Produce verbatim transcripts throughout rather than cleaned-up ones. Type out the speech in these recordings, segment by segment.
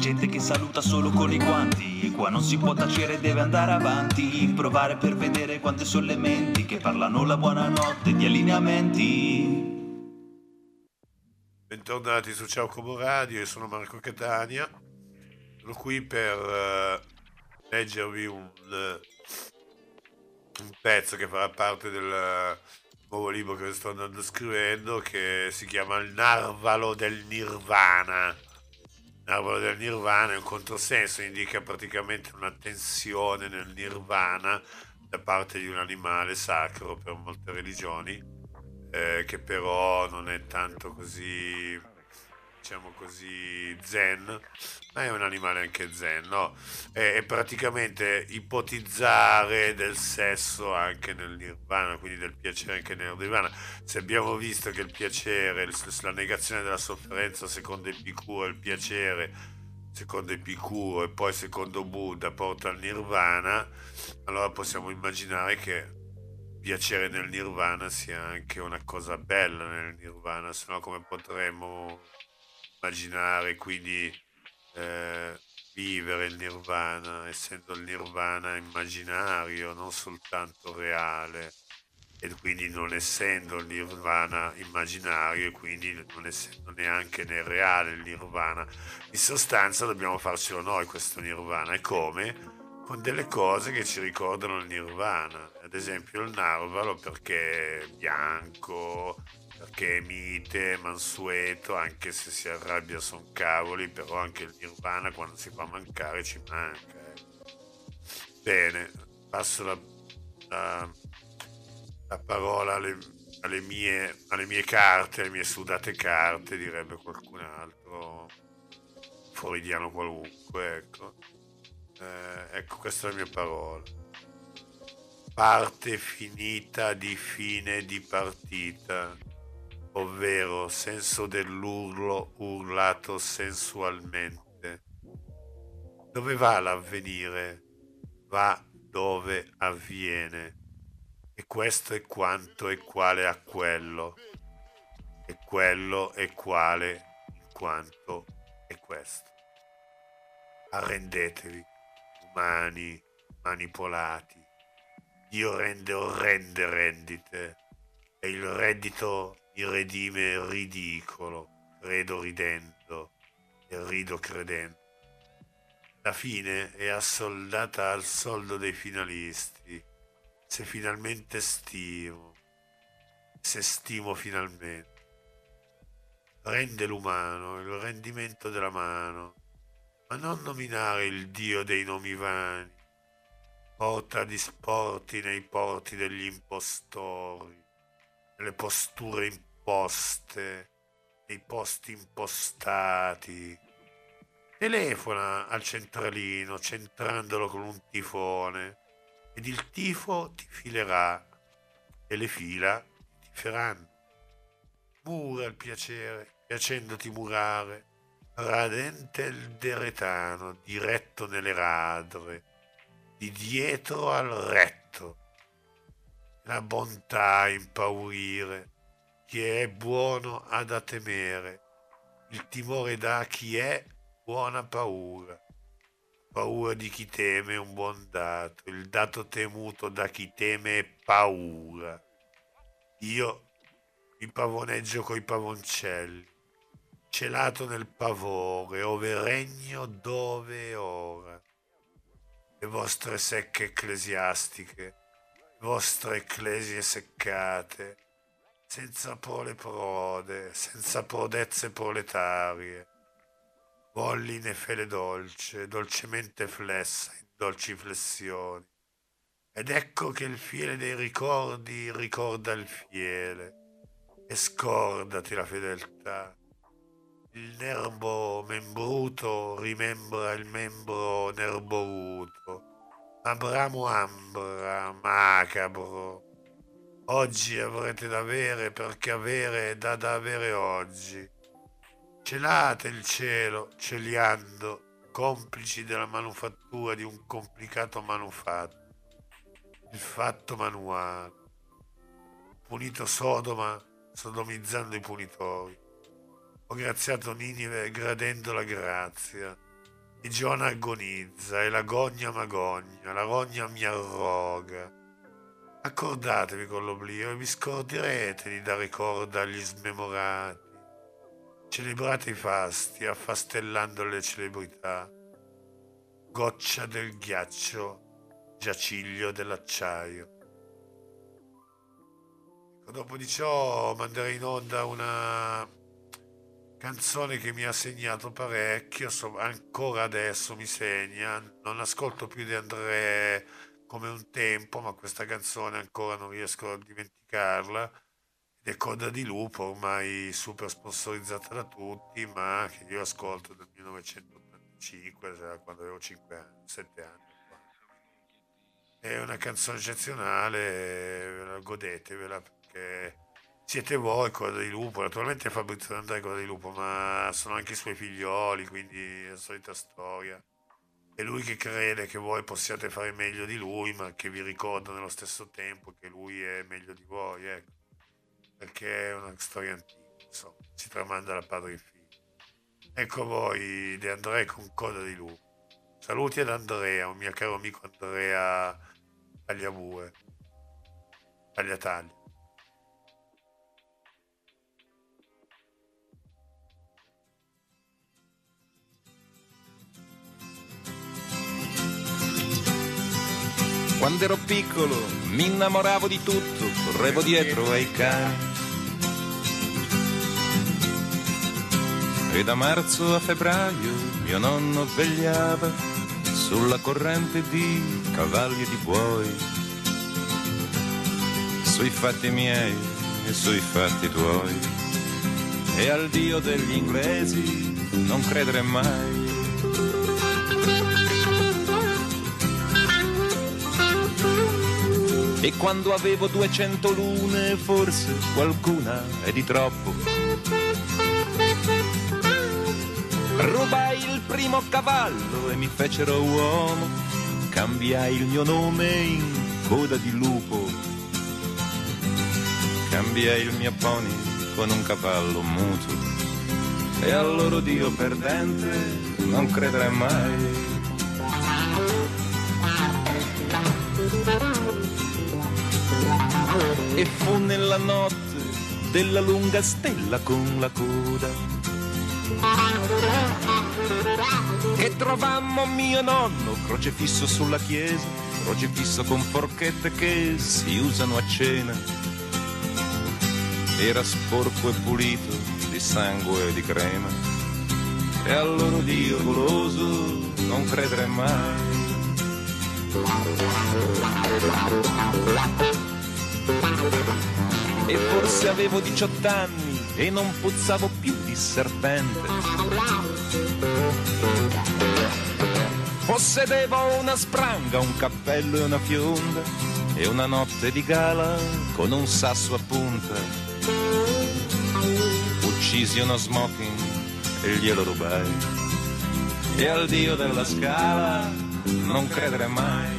gente che saluta solo con i guanti. E qua non si può tacere, deve andare avanti. Provare per vedere quante sono le menti che parlano la buonanotte di allineamenti. Bentornati su Ciao Como Radio, io sono Marco Catania, sono qui per eh, leggervi un, eh, un pezzo che farà parte del eh, nuovo libro che sto andando scrivendo, che si chiama Il Narvalo del Nirvana. Il Narvalo del Nirvana è un controsenso, indica praticamente una tensione nel Nirvana da parte di un animale sacro per molte religioni, eh, che però non è tanto così, diciamo così, zen, ma è un animale anche zen, no? È, è praticamente ipotizzare del sesso anche nel nirvana, quindi del piacere anche nel nirvana. Se abbiamo visto che il piacere, il- la negazione della sofferenza secondo Epicuro, il piacere secondo Epicuro e poi secondo Buddha porta al nirvana, allora possiamo immaginare che piacere nel nirvana sia anche una cosa bella nel nirvana, se no come potremmo immaginare quindi eh, vivere il nirvana, essendo il nirvana immaginario, non soltanto reale, e quindi non essendo il nirvana immaginario e quindi non essendo neanche né reale il nirvana. In sostanza dobbiamo farcelo noi questo nirvana. E come? Con delle cose che ci ricordano il nirvana, ad esempio il narvalo perché è bianco, perché è mite, mansueto, anche se si arrabbia son cavoli, però anche il nirvana quando si fa mancare ci manca. Ecco. Bene, passo la, la- la parola alle, alle mie, alle mie carte, alle mie sudate carte, direbbe qualcun altro, freudiano qualunque, ecco. Eh, ecco, questa è la mia parola. Parte finita di fine di partita, ovvero senso dell'urlo urlato sensualmente. Dove va l'avvenire? Va dove avviene. E questo è quanto è quale a quello. E quello è quale in quanto è questo. Arrendetevi, umani manipolati. Dio rende orrende rendite e il reddito mi redime ridicolo, credo ridendo e rido credendo. La fine è assoldata al soldo dei finalisti, se finalmente stimo, se stimo finalmente. Rende l'umano il rendimento della mano, ma non nominare il Dio dei nomi vani, porta disporti nei porti degli impostori, nelle posture imposte, nei posti impostati. Telefona al centralino centrandolo con un tifone ed il tifo ti filerà e le fila ti feranno. Mura il piacere, piacendoti murare, radente il deretano, diretto nelle radre, di dietro al retto. La bontà impaurire, chi è buono ha da temere, il timore dà chi è buona paura. Paura di chi teme è un buon dato, il dato temuto da chi teme è paura. Io mi pavoneggio coi pavoncelli, celato nel pavore, ove regno dove e ora. Le vostre secche ecclesiastiche, le vostre ecclesie seccate, senza prole prode, senza prodezze proletarie, volli ne fele dolce, dolcemente flessa in dolci flessioni. Ed ecco che il fiele dei ricordi ricorda il fiele, e scordati la fedeltà. Il nervo membruto rimembra il membro nerboruto. Abramo ambra, macabro. Oggi avrete da avere perché avere è da da avere oggi. Celate il cielo, celiando, complici della manufattura di un complicato manufatto. Il fatto manuale. Punito Sodoma, sodomizzando i punitori. Ho graziato Ninive gradendo la grazia. il giorno agonizza e la gogna m'agogna, la rogna mi arroga. Accordatevi con l'oblio e vi scorderete di dare corda agli smemorati. Celebrate i fasti, affastellando le celebrità. Goccia del ghiaccio, giaciglio dell'acciaio. Dopo di ciò manderei in onda una canzone che mi ha segnato parecchio, so, ancora adesso mi segna. Non ascolto più De André come un tempo, ma questa canzone ancora non riesco a dimenticarla. Ed è Coda di Lupo, ormai super sponsorizzata da tutti, ma che io ascolto dal millenovecentottantacinque, cioè quando avevo cinque anni, sette anni. È una canzone eccezionale, godetevela perché siete voi Coda di Lupo. Naturalmente Fabrizio De André Coda di Lupo, ma sono anche i suoi figlioli, quindi è la solita storia. È lui che crede che voi possiate fare meglio di lui, ma che vi ricorda nello stesso tempo che lui è meglio di voi, ecco. Perché è una storia antica, insomma, si tramanda da padre in figlio. Ecco voi De André con Coda di Lupo. Saluti ad Andrea, un mio caro amico Andrea Tagliabue, Tagliataglia. Quando ero piccolo mi innamoravo di tutto, correvo dietro ai cani. E da marzo a febbraio mio nonno vegliava sulla corrente di cavalli e di buoi, sui fatti miei e sui fatti tuoi. E al Dio degli inglesi non credere mai. E quando avevo duecento lune, forse qualcuna è di troppo, rubai il primo cavallo e mi fecero uomo, cambiai il mio nome in Coda di Lupo, cambiai il mio pony con un cavallo muto. E al loro Dio perdente non credere mai. E fu nella notte della lunga stella con la coda che trovammo mio nonno crocefisso sulla chiesa, crocefisso con forchette che si usano a cena. Era sporco e pulito di sangue e di crema. E al loro Dio goloso non credere mai. E forse avevo diciotto anni e non puzzavo più di serpente. Possedevo una spranga, un cappello e una fionda e una notte di gala con un sasso a punta. Uccisi uno smoking e glielo rubai. E al Dio della Scala non credere mai.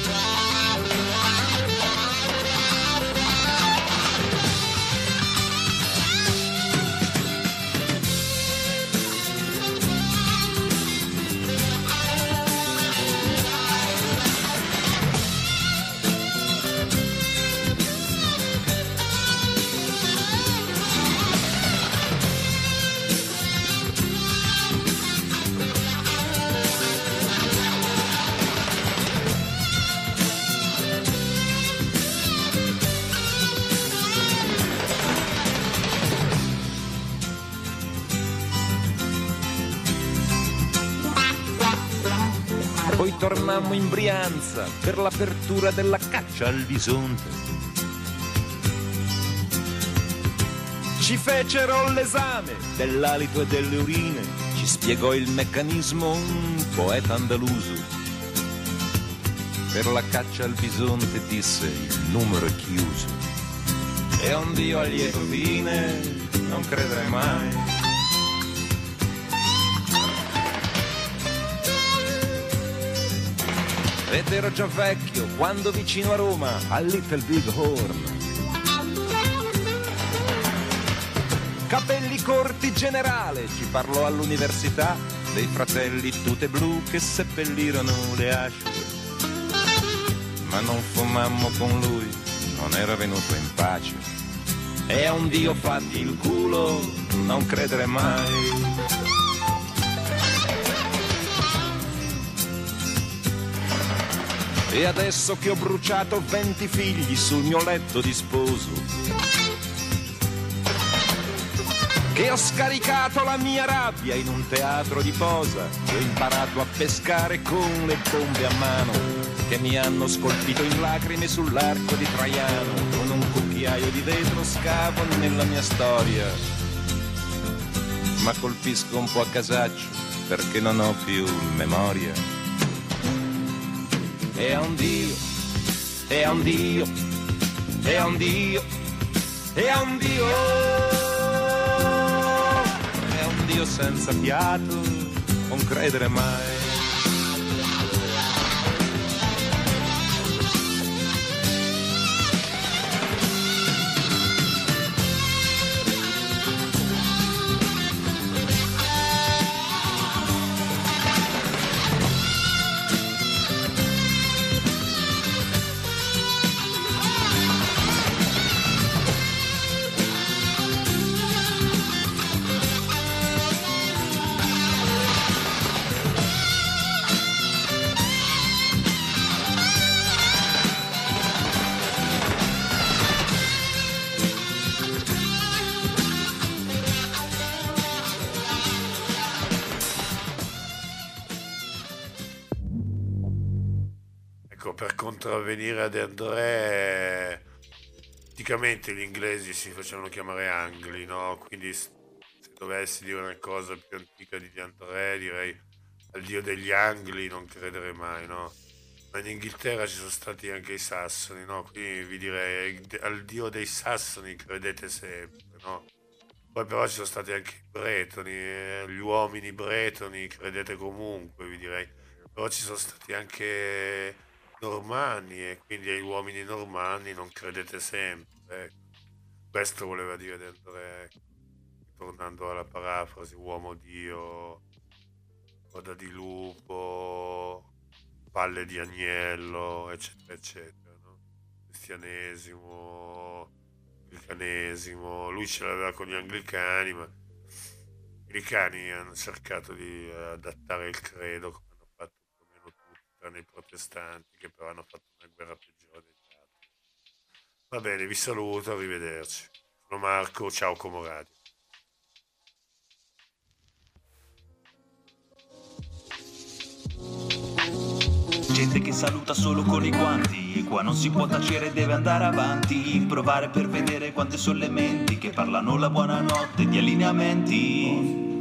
Poi tornammo in Brianza per l'apertura della caccia al bisonte. Ci fecero l'esame dell'alito e delle urine, ci spiegò il meccanismo un poeta andaluso. Per la caccia al bisonte disse il numero è chiuso. E a un Dio a lieto fine non credere mai. Ed ero già vecchio quando vicino a Roma, al Little Big Horn, capelli corti generale, ci parlò all'università dei fratelli tute blu che seppellirono le asce. Ma non fumammo con lui, non era venuto in pace. E a un Dio fatti il culo, non credere mai. E adesso che ho bruciato venti figli sul mio letto di sposo, che ho scaricato la mia rabbia in un teatro di posa, che ho imparato a pescare con le bombe a mano, che mi hanno scolpito in lacrime sull'arco di Traiano, con un cucchiaio di vetro scavo nella mia storia, ma colpisco un po' a casaccio perché non ho più memoria. E a un Dio, e a un Dio, e a un Dio, e a un Dio, e a un Dio senza fiato, non credere mai. Per contravvenire ad André, praticamente gli inglesi si facevano chiamare angli, no? Quindi se dovessi dire una cosa più antica di André, direi al dio degli angli non credere mai, no? Ma in Inghilterra ci sono stati anche i sassoni, no? Quindi vi direi al dio dei sassoni credete sempre, no? Poi però ci sono stati anche i bretoni, eh? Gli uomini bretoni credete comunque, vi direi. Però ci sono stati anche normanni e quindi agli uomini normanni non credete sempre, ecco. Questo voleva dire dentro, ecco. Tornando alla parafrasi, uomo dio, coda di lupo, palle di agnello, eccetera eccetera, no? Cristianesimo, anglicanesimo, lui ce l'aveva con gli anglicani, ma gli anglicani hanno cercato di adattare il credo come hanno fatto più o meno tutti, tranne i protestanti, che però hanno fatto una guerra peggiore degli altri. Va bene, vi saluto, arrivederci. Sono Marco, ciao Como Radio. Gente che saluta solo con i guanti, qua non si può tacere, deve andare avanti, provare per vedere quante sono le menti che parlano la buonanotte di allineamenti.